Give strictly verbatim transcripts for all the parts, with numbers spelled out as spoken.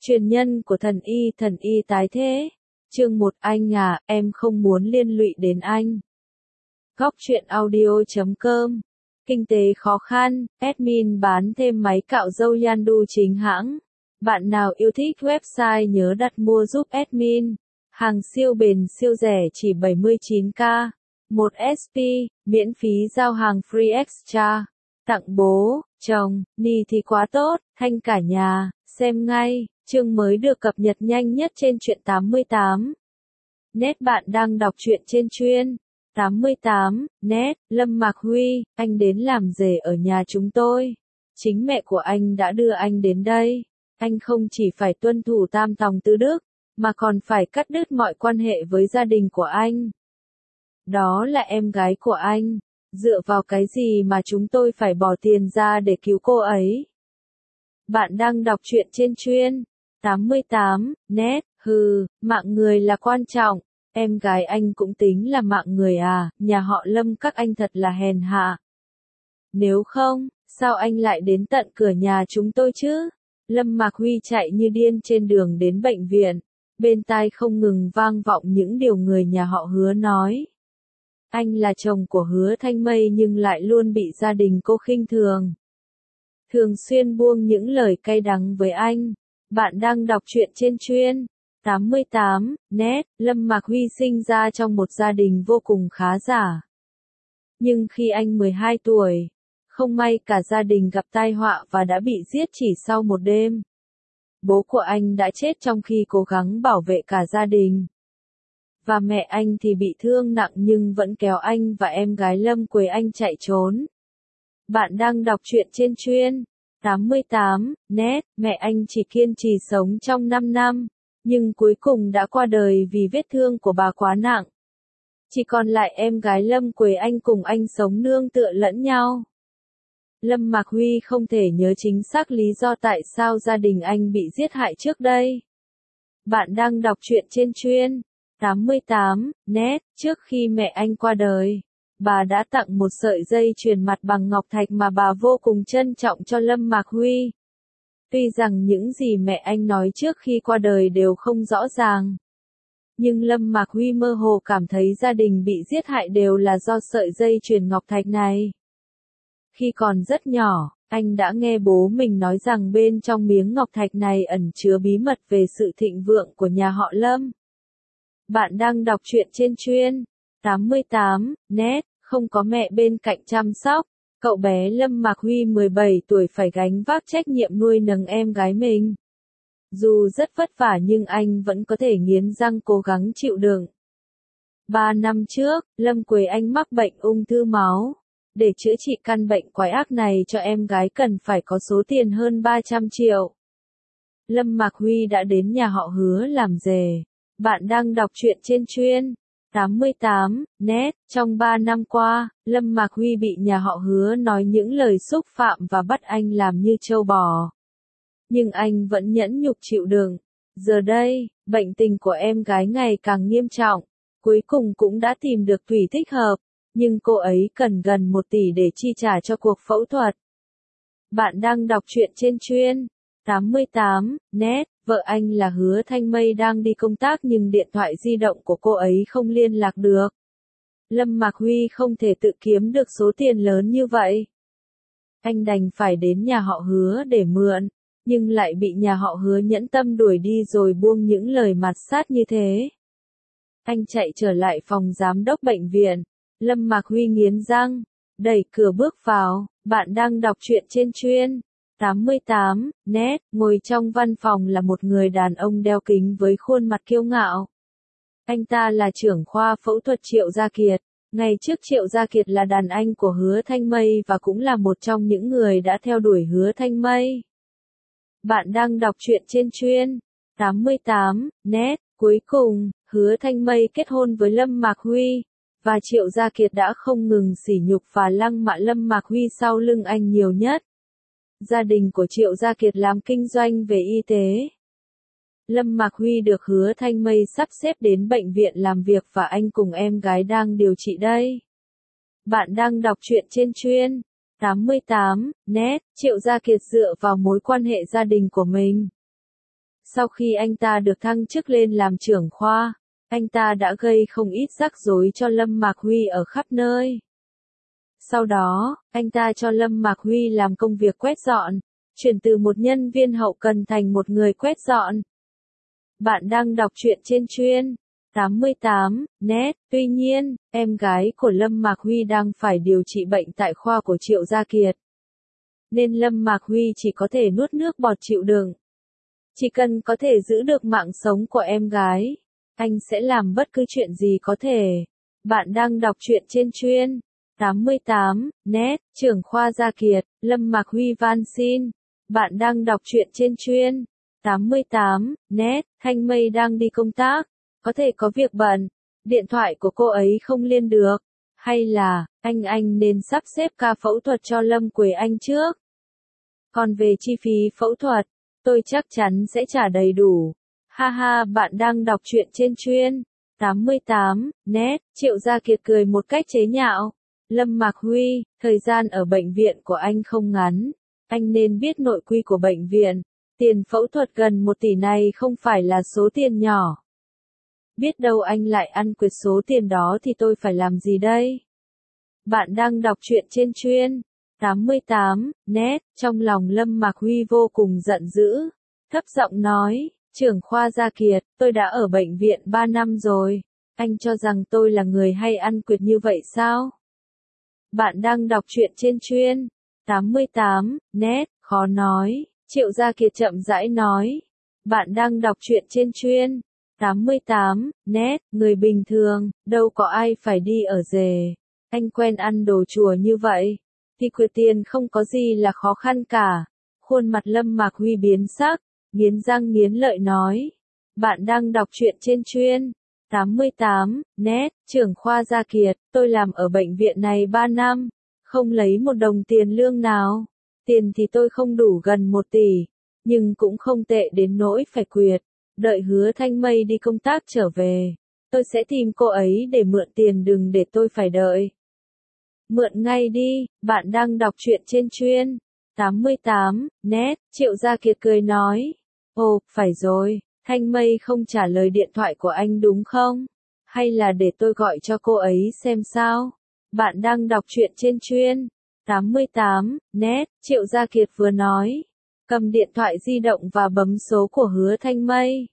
Truyền nhân của thần y, thần y tái thế. Chương một. Anh à, em không muốn liên lụy đến anh. Góc truyện audio chấm com. Kinh tế khó khăn, admin bán thêm máy cạo râu Yandu chính hãng. Bạn nào yêu thích website nhớ đặt mua giúp admin. Hàng siêu bền siêu rẻ chỉ bảy mươi chín k. một ét pê, miễn phí giao hàng free extra. Tặng bố, chồng, ni thì quá tốt, thanh cả nhà, xem ngay, chương mới được cập nhật nhanh nhất trên truyện tám mươi tám. Net. Bạn đang đọc truyện trên chuyên tám mươi tám, net. Lâm Mạc Huy, anh đến làm rể ở nhà chúng tôi. Chính mẹ của anh đã đưa anh đến đây. Anh không chỉ phải tuân thủ tam tòng tứ đức, mà còn phải cắt đứt mọi quan hệ với gia đình của anh. Đó là em gái của anh. Dựa vào cái gì mà chúng tôi phải bỏ tiền ra để cứu cô ấy? Bạn đang đọc truyện trên chuyên tám mươi tám, net. Hừ, mạng người là quan trọng. Em gái anh cũng tính là mạng người à, nhà họ Lâm các anh thật là hèn hạ. Nếu không, sao anh lại đến tận cửa nhà chúng tôi chứ? Lâm Mạc Huy chạy như điên trên đường đến bệnh viện. Bên tai không ngừng vang vọng những điều người nhà họ Hứa nói. Anh là chồng của Hứa Thanh Mây nhưng lại luôn bị gia đình cô khinh thường. Thường xuyên buông những lời cay đắng với anh. Bạn đang đọc truyện trên chuyên tám mươi tám, net. Lâm Mạc Huy sinh ra trong một gia đình vô cùng khá giả. Nhưng khi anh mười hai tuổi, không may cả gia đình gặp tai họa và đã bị giết chỉ sau một đêm. Bố của anh đã chết trong khi cố gắng bảo vệ cả gia đình. Và mẹ anh thì bị thương nặng nhưng vẫn kéo anh và em gái Lâm Quế Anh chạy trốn. Bạn đang đọc truyện trên chuyên tám mươi tám, net. Mẹ anh chỉ kiên trì sống trong năm năm, nhưng cuối cùng đã qua đời vì vết thương của bà quá nặng. Chỉ còn lại em gái Lâm Quế Anh cùng anh sống nương tựa lẫn nhau. Lâm Mạc Huy không thể nhớ chính xác lý do tại sao gia đình anh bị giết hại trước đây. Bạn đang đọc truyện trên chuyên tám mươi tám, net. Trước khi mẹ anh qua đời, bà đã tặng một sợi dây chuyền mặt bằng ngọc thạch mà bà vô cùng trân trọng cho Lâm Mạc Huy. Tuy rằng những gì mẹ anh nói trước khi qua đời đều không rõ ràng, nhưng Lâm Mạc Huy mơ hồ cảm thấy gia đình bị giết hại đều là do sợi dây chuyền ngọc thạch này. Khi còn rất nhỏ, anh đã nghe bố mình nói rằng bên trong miếng ngọc thạch này ẩn chứa bí mật về sự thịnh vượng của nhà họ Lâm. Bạn đang đọc truyện trên chuyên tám mươi tám, net. Không có mẹ bên cạnh chăm sóc, cậu bé Lâm Mạc Huy mười bảy tuổi phải gánh vác trách nhiệm nuôi nấng em gái mình. Dù rất vất vả nhưng anh vẫn có thể nghiến răng cố gắng chịu đựng. Ba năm trước, Lâm Quế Anh mắc bệnh ung thư máu. Để chữa trị căn bệnh quái ác này cho em gái cần phải có số tiền hơn ba trăm triệu. Lâm Mạc Huy đã đến nhà họ Hứa làm rể. Bạn đang đọc truyện trên chuyên tám mươi tám, net. Trong ba năm qua, Lâm Mạc Huy bị nhà họ Hứa nói những lời xúc phạm và bắt anh làm như trâu bò. Nhưng anh vẫn nhẫn nhục chịu đựng. Giờ đây, bệnh tình của em gái ngày càng nghiêm trọng. Cuối cùng cũng đã tìm được thủy thích hợp. Nhưng cô ấy cần gần một tỷ để chi trả cho cuộc phẫu thuật. Bạn đang đọc truyện trên chuyên tám mươi tám, net. Vợ anh là Hứa Thanh Mây đang đi công tác nhưng điện thoại di động của cô ấy không liên lạc được. Lâm Mạc Huy không thể tự kiếm được số tiền lớn như vậy. Anh đành phải đến nhà họ Hứa để mượn, nhưng lại bị nhà họ Hứa nhẫn tâm đuổi đi rồi buông những lời mạt sát như thế. Anh chạy trở lại phòng giám đốc bệnh viện. Lâm Mạc Huy nghiến răng, đẩy cửa bước vào. Bạn đang đọc truyện trên chuyên tám mươi tám, net. Ngồi trong văn phòng là một người đàn ông đeo kính với khuôn mặt kiêu ngạo. Anh ta là trưởng khoa phẫu thuật Triệu Gia Kiệt. Ngày trước Triệu Gia Kiệt là đàn anh của Hứa Thanh Mây và cũng là một trong những người đã theo đuổi Hứa Thanh Mây. Bạn đang đọc truyện trên chuyên tám mươi tám, net. Cuối cùng, Hứa Thanh Mây kết hôn với Lâm Mạc Huy. Và Triệu Gia Kiệt đã không ngừng sỉ nhục và lăng mạ Lâm Mạc Huy sau lưng anh nhiều nhất. Gia đình của Triệu Gia Kiệt làm kinh doanh về y tế. Lâm Mạc Huy được Hứa Thanh Mây sắp xếp đến bệnh viện làm việc và anh cùng em gái đang điều trị đây. Bạn đang đọc truyện trên chuyên tám mươi tám, net. Triệu Gia Kiệt dựa vào mối quan hệ gia đình của mình. Sau khi anh ta được thăng chức lên làm trưởng khoa, anh ta đã gây không ít rắc rối cho Lâm Mạc Huy ở khắp nơi. Sau đó, anh ta cho Lâm Mạc Huy làm công việc quét dọn, chuyển từ một nhân viên hậu cần thành một người quét dọn. Bạn đang đọc truyện trên chuyên tám mươi tám net. Tuy nhiên, em gái của Lâm Mạc Huy đang phải điều trị bệnh tại khoa của Triệu Gia Kiệt. Nên Lâm Mạc Huy chỉ có thể nuốt nước bọt chịu đựng. Chỉ cần có thể giữ được mạng sống của em gái, anh sẽ làm bất cứ chuyện gì có thể. Bạn đang đọc truyện trên chuyên tám mươi tám net. Trưởng khoa Gia Kiệt, Lâm Mạc Huy van xin. Bạn đang đọc truyện trên chuyên tám mươi tám net. Thanh Mây đang đi công tác, có thể có việc bận, điện thoại của cô ấy không liên được, hay là anh anh nên sắp xếp ca phẫu thuật cho Lâm Quế Anh trước. Còn về chi phí phẫu thuật, tôi chắc chắn sẽ trả đầy đủ. Ha ha, bạn đang đọc truyện trên chuyên tám mươi tám net. Triệu Gia Kiệt cười một cách chế nhạo. Lâm Mạc Huy, thời gian ở bệnh viện của anh không ngắn, anh nên biết nội quy của bệnh viện. Tiền phẫu thuật gần một tỷ này không phải là số tiền nhỏ. Biết đâu anh lại ăn quyệt số tiền đó thì tôi phải làm gì đây? Bạn đang đọc truyện trên chuyên tám mươi tám net. Trong lòng Lâm Mạc Huy vô cùng giận dữ, thấp giọng nói, trưởng khoa Gia Kiệt, tôi đã ở bệnh viện ba năm rồi, anh cho rằng tôi là người hay ăn quyệt như vậy sao? Bạn đang đọc truyện trên chuyên tám mươi tám net. Khó nói, Triệu Gia Kiệt chậm rãi nói. Bạn đang đọc truyện trên chuyên tám mươi tám net. Người bình thường, đâu có ai phải đi ở rề. Anh quen ăn đồ chùa như vậy, thì quyệt tiền không có gì là khó khăn cả. Khuôn mặt Lâm Mạc Huy biến sắc, nghiến răng nghiến lợi nói. Bạn đang đọc truyện trên chuyên tám mươi tám net. Trưởng khoa Gia Kiệt, tôi làm ở bệnh viện này ba năm, không lấy một đồng tiền lương nào. Tiền thì tôi không đủ gần một tỷ, nhưng cũng không tệ đến nỗi phải quyệt. Đợi Hứa Thanh Mây đi công tác trở về, tôi sẽ tìm cô ấy để mượn tiền, đừng để tôi phải đợi. Mượn ngay đi. Bạn đang đọc truyện trên chuyên tám mươi tám net. Triệu Gia Kiệt cười nói. Ồ, phải rồi, Thanh Mây không trả lời điện thoại của anh đúng không? Hay là để tôi gọi cho cô ấy xem sao? Bạn đang đọc truyện trên chuyên tám mươi tám net. Triệu Gia Kiệt vừa nói, cầm điện thoại di động và bấm số của Hứa Thanh Mây.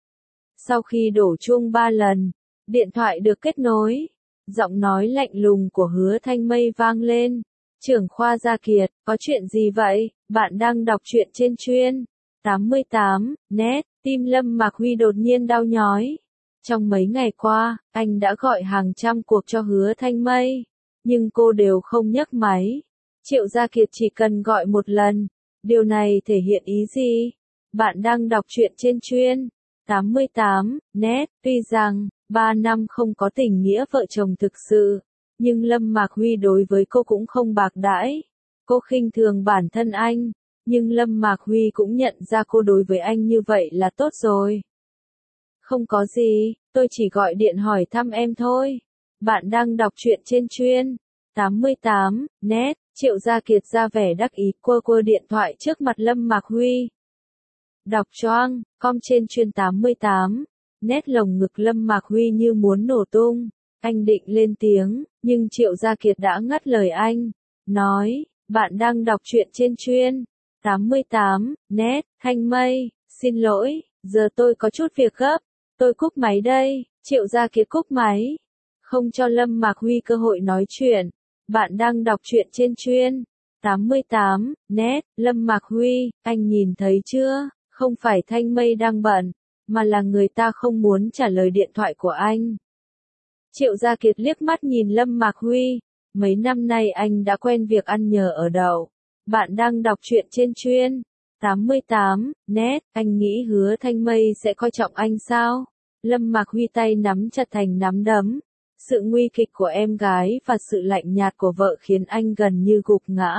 Sau khi đổ chuông ba lần, điện thoại được kết nối. Giọng nói lạnh lùng của Hứa Thanh Mây vang lên. Trưởng khoa Gia Kiệt, có chuyện gì vậy? Bạn đang đọc truyện trên chuyên tám mươi tám net. Tim Lâm Mạc Huy đột nhiên đau nhói. Trong mấy ngày qua, anh đã gọi hàng trăm cuộc cho Hứa Thanh Mây, nhưng cô đều không nhấc máy. Triệu Gia Kiệt chỉ cần gọi một lần. Điều này thể hiện ý gì? Bạn đang đọc truyện trên chuyên tám mươi tám net. Tuy rằng ba năm không có tình nghĩa vợ chồng thực sự, nhưng Lâm Mạc Huy đối với cô cũng không bạc đãi. Cô khinh thường bản thân anh, nhưng Lâm Mạc Huy cũng nhận ra cô đối với anh như vậy là tốt rồi. Không có gì, tôi chỉ gọi điện hỏi thăm em thôi. Bạn đang đọc truyện trên chuyên tám mươi tám net. Triệu Gia Kiệt ra vẻ đắc ý quơ quơ điện thoại trước mặt Lâm Mạc Huy. Đọc choang, com trên chuyên tám mươi tám net. Lồng ngực Lâm Mạc Huy như muốn nổ tung. Anh định lên tiếng, nhưng Triệu Gia Kiệt đã ngắt lời anh. Nói, bạn đang đọc truyện trên chuyên tám mươi tám net. Thanh Mây, xin lỗi, giờ tôi có chút việc gấp, tôi cúp máy đây. Triệu Gia Kiệt cúp máy, không cho Lâm Mạc Huy cơ hội nói chuyện. Bạn đang đọc truyện trên chuyên tám mươi tám net. Lâm Mạc Huy, anh nhìn thấy chưa, không phải Thanh Mây đang bận, mà là người ta không muốn trả lời điện thoại của anh. Triệu Gia Kiệt liếc mắt nhìn Lâm Mạc Huy. Mấy năm nay anh đã quen việc ăn nhờ ở đậu. Bạn đang đọc truyện trên chuyên tám mươi tám net. Anh nghĩ Hứa Thanh Mây sẽ coi trọng anh sao? Lâm Mạc Huy tay nắm chặt thành nắm đấm. Sự nguy kịch của em gái và sự lạnh nhạt của vợ khiến anh gần như gục ngã.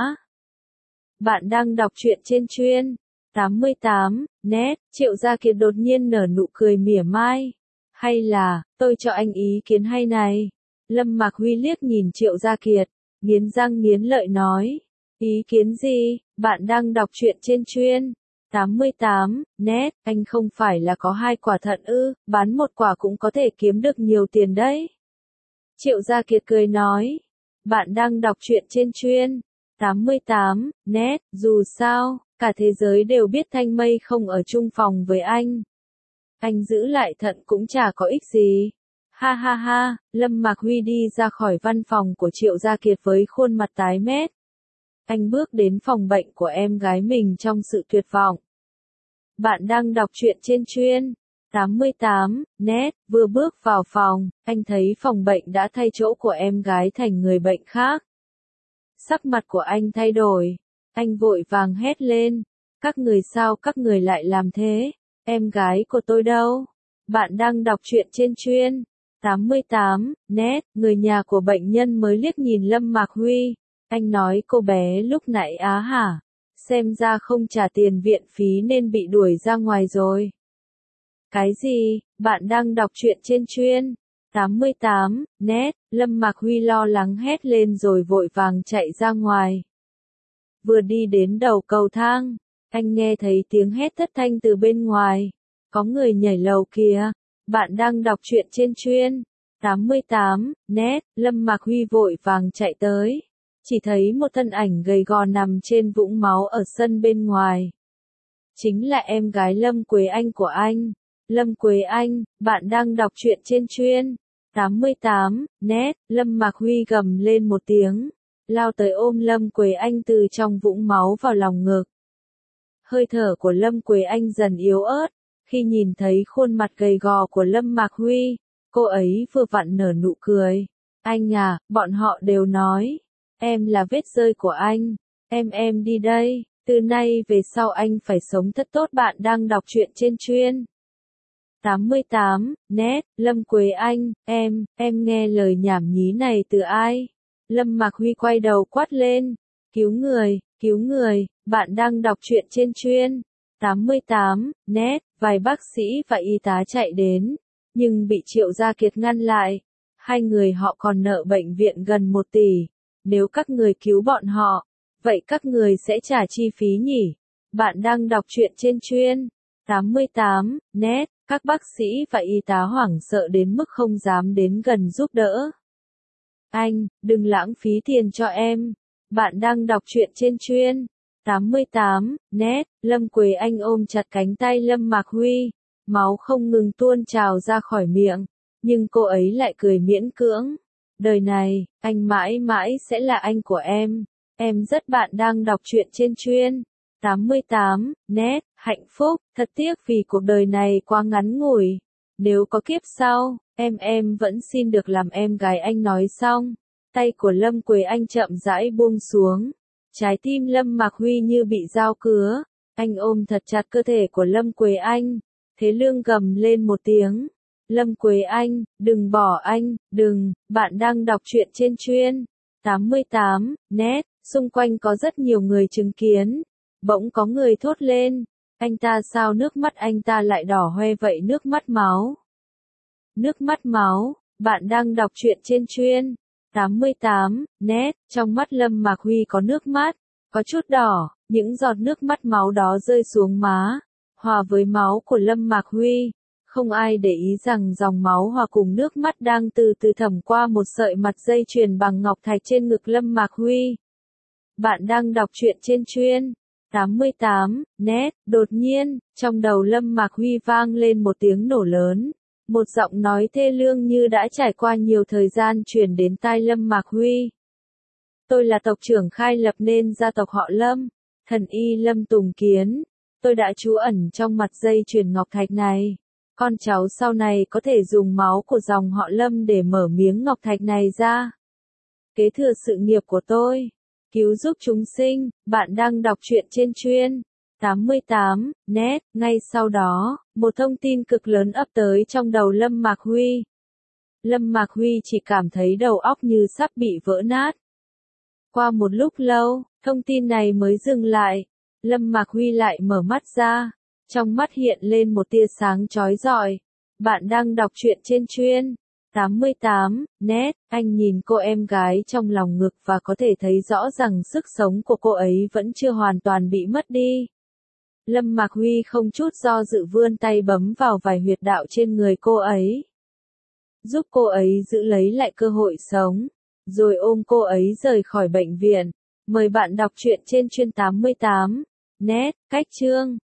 Bạn đang đọc truyện trên chuyên tám mươi tám net. Triệu Gia Kiệt đột nhiên nở nụ cười mỉa mai. Hay là, tôi cho anh ý kiến hay này. Lâm Mạc Huy liếc nhìn Triệu Gia Kiệt, nghiến răng nghiến lợi nói. Ý kiến gì? Bạn đang đọc truyện trên chuyên tám mươi tám, nét, anh không phải là có hai quả thận ư, bán một quả cũng có thể kiếm được nhiều tiền đấy. Triệu Gia Kiệt cười nói, bạn đang đọc truyện trên chuyên. tám mươi tám, nét, dù sao, cả thế giới đều biết Thanh Mây không ở chung phòng với anh. Anh giữ lại thận cũng chả có ích gì. Ha ha ha, Lâm Mạc Huy đi ra khỏi văn phòng của Triệu Gia Kiệt với khuôn mặt tái mét. Anh bước đến phòng bệnh của em gái mình trong sự tuyệt vọng. Bạn đang đọc truyện trên chuyên. tám mươi tám, nét, vừa bước vào phòng, anh thấy phòng bệnh đã thay chỗ của em gái thành người bệnh khác. Sắc mặt của anh thay đổi. Anh vội vàng hét lên. Các người sao các người lại làm thế? Em gái của tôi đâu? Bạn đang đọc truyện trên chuyên. tám mươi tám, nét, người nhà của bệnh nhân mới liếc nhìn Lâm Mạc Huy. Anh nói cô bé lúc nãy á hả? Xem ra không trả tiền viện phí nên bị đuổi ra ngoài rồi. Cái gì? Bạn đang đọc truyện trên chuyên. tám mươi tám, nét, Lâm Mạc Huy lo lắng hét lên rồi vội vàng chạy ra ngoài. Vừa đi đến đầu cầu thang, anh nghe thấy tiếng hét thất thanh từ bên ngoài. Có người nhảy lầu kìa. Bạn đang đọc truyện trên chuyên. tám mươi tám, nét, Lâm Mạc Huy vội vàng chạy tới. Chỉ thấy một thân ảnh gầy gò nằm trên vũng máu ở sân bên ngoài. Chính là em gái Lâm Quế Anh của anh. Lâm Quế Anh, bạn đang đọc truyện trên chuyên. tám mươi tám, nét, Lâm Mạc Huy gầm lên một tiếng. Lao tới ôm Lâm Quế Anh từ trong vũng máu vào lòng ngực. Hơi thở của Lâm Quế Anh dần yếu ớt. Khi nhìn thấy khuôn mặt gầy gò của Lâm Mạc Huy, cô ấy vừa vặn nở nụ cười. Anh à, bọn họ đều nói. Em là vết rơi của anh. Em em đi đây. Từ nay về sau anh phải sống thật tốt. Bạn đang đọc truyện trên chuyên. tám mươi tám, nét, Lâm Quế Anh, em, em nghe lời nhảm nhí này từ ai? Lâm Mạc Huy quay đầu quát lên. Cứu người, cứu người, bạn đang đọc truyện trên chuyên. tám mươi tám, nét, vài bác sĩ và y tá chạy đến, nhưng bị Triệu Gia Kiệt ngăn lại. Hai người họ còn nợ bệnh viện gần một tỷ. Nếu các người cứu bọn họ, vậy các người sẽ trả chi phí nhỉ? Bạn đang đọc truyện trên chuyên. tám mươi tám, nét, các bác sĩ và y tá hoảng sợ đến mức không dám đến gần giúp đỡ. Anh, đừng lãng phí tiền cho em. Bạn đang đọc truyện trên chuyên. tám mươi tám, nét, Lâm Quế Anh ôm chặt cánh tay Lâm Mạc Huy. Máu không ngừng tuôn trào ra khỏi miệng. Nhưng cô ấy lại cười miễn cưỡng. Đời này, anh mãi mãi sẽ là anh của em. Em rất bạn đang đọc truyện trên chuyên. tám mươi tám, nét, hạnh phúc, thật tiếc vì cuộc đời này quá ngắn ngủi. Nếu có kiếp sau, em em vẫn xin được làm em gái anh. Nói xong, tay của Lâm Quế Anh chậm rãi buông xuống. Trái tim Lâm Mạc Huy như bị dao cứa. Anh ôm thật chặt cơ thể của Lâm Quế Anh. Thế Lương gầm lên một tiếng. Lâm Quế Anh, đừng bỏ anh, đừng, bạn đang đọc truyện trên chuyên. tám mươi tám, nét, xung quanh có rất nhiều người chứng kiến. Bỗng có người thốt lên. Anh ta sao nước mắt anh ta lại đỏ hoe vậy? Nước mắt máu. Nước mắt máu, bạn đang đọc truyện trên chuyên. tám mươi tám, nét, trong mắt Lâm Mạc Huy có nước mắt, có chút đỏ, những giọt nước mắt máu đó rơi xuống má, hòa với máu của Lâm Mạc Huy. Không ai để ý rằng dòng máu hòa cùng nước mắt đang từ từ thẩm qua một sợi mặt dây chuyền bằng ngọc thạch trên ngực Lâm Mạc Huy. Bạn đang đọc truyện trên chuyên. tám mươi tám, nét, đột nhiên, trong đầu Lâm Mạc Huy vang lên một tiếng nổ lớn. Một giọng nói thê lương như đã trải qua nhiều thời gian truyền đến tai Lâm Mạc Huy. Tôi là tộc trưởng khai lập nên gia tộc họ Lâm, thần y Lâm Tùng Kiến. Tôi đã trú ẩn trong mặt dây chuyền ngọc thạch này. Con cháu sau này có thể dùng máu của dòng họ Lâm để mở miếng ngọc thạch này ra. Kế thừa sự nghiệp của tôi. Cứu giúp chúng sinh, bạn đang đọc truyện trên chuyên. tám mươi tám, nét, ngay sau đó, một thông tin cực lớn ập tới trong đầu Lâm Mạc Huy. Lâm Mạc Huy chỉ cảm thấy đầu óc như sắp bị vỡ nát. Qua một lúc lâu, thông tin này mới dừng lại. Lâm Mạc Huy lại mở mắt ra. Trong mắt hiện lên một tia sáng chói rọi. Bạn đang đọc truyện trên chuyên. tám mươi tám, nét, anh nhìn cô em gái trong lòng ngực và có thể thấy rõ rằng sức sống của cô ấy vẫn chưa hoàn toàn bị mất đi. Lâm Mạc Huy không chút do dự vươn tay bấm vào vài huyệt đạo trên người cô ấy. Giúp cô ấy giữ lấy lại cơ hội sống, rồi ôm cô ấy rời khỏi bệnh viện. Mời bạn đọc truyện trên chuyên tám mươi tám net, cách chương.